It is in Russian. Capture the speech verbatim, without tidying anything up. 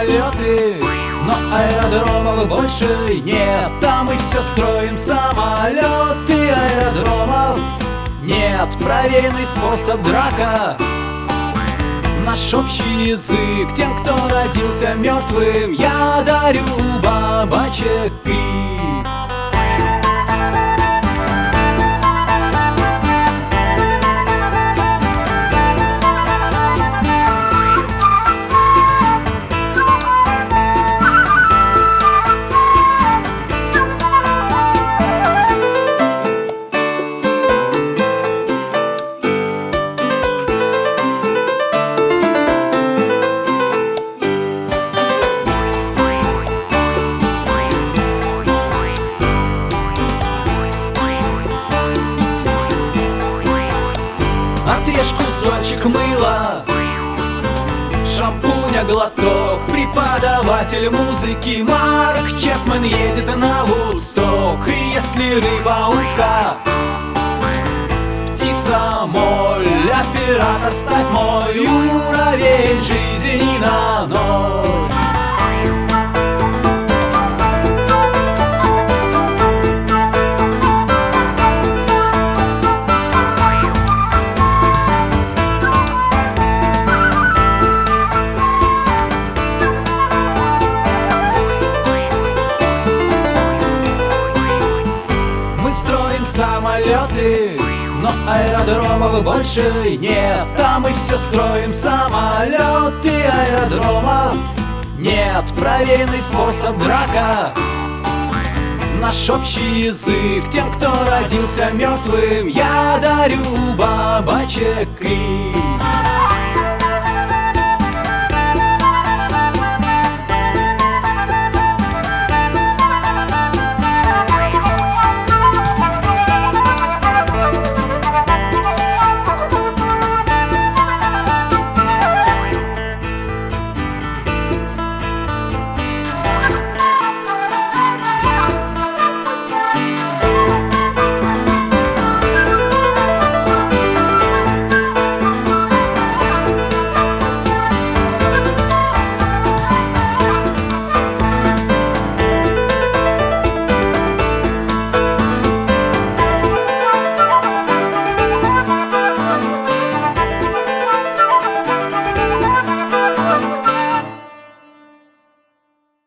самолеты, но аэродромов больше нет. А мы все строим самолеты, аэродромов нет. Проверенный способ драка, наш общий язык тем, кто родился мертвым. Я дарю бабочек крик. Отрежь кусочек мыла, шампуня глоток. Преподаватель музыки Марк Чепмен едет на Вудсток. И если рыба утка, птица моль, оператор ставь мой уровень жизни на ноль. Строим самолеты, но аэродромов больше нет. А мы все строим самолеты, аэродромов нет. Проверенный способ драка, наш общий язык тем, кто родился мертвым. Я дарю бабочек крик.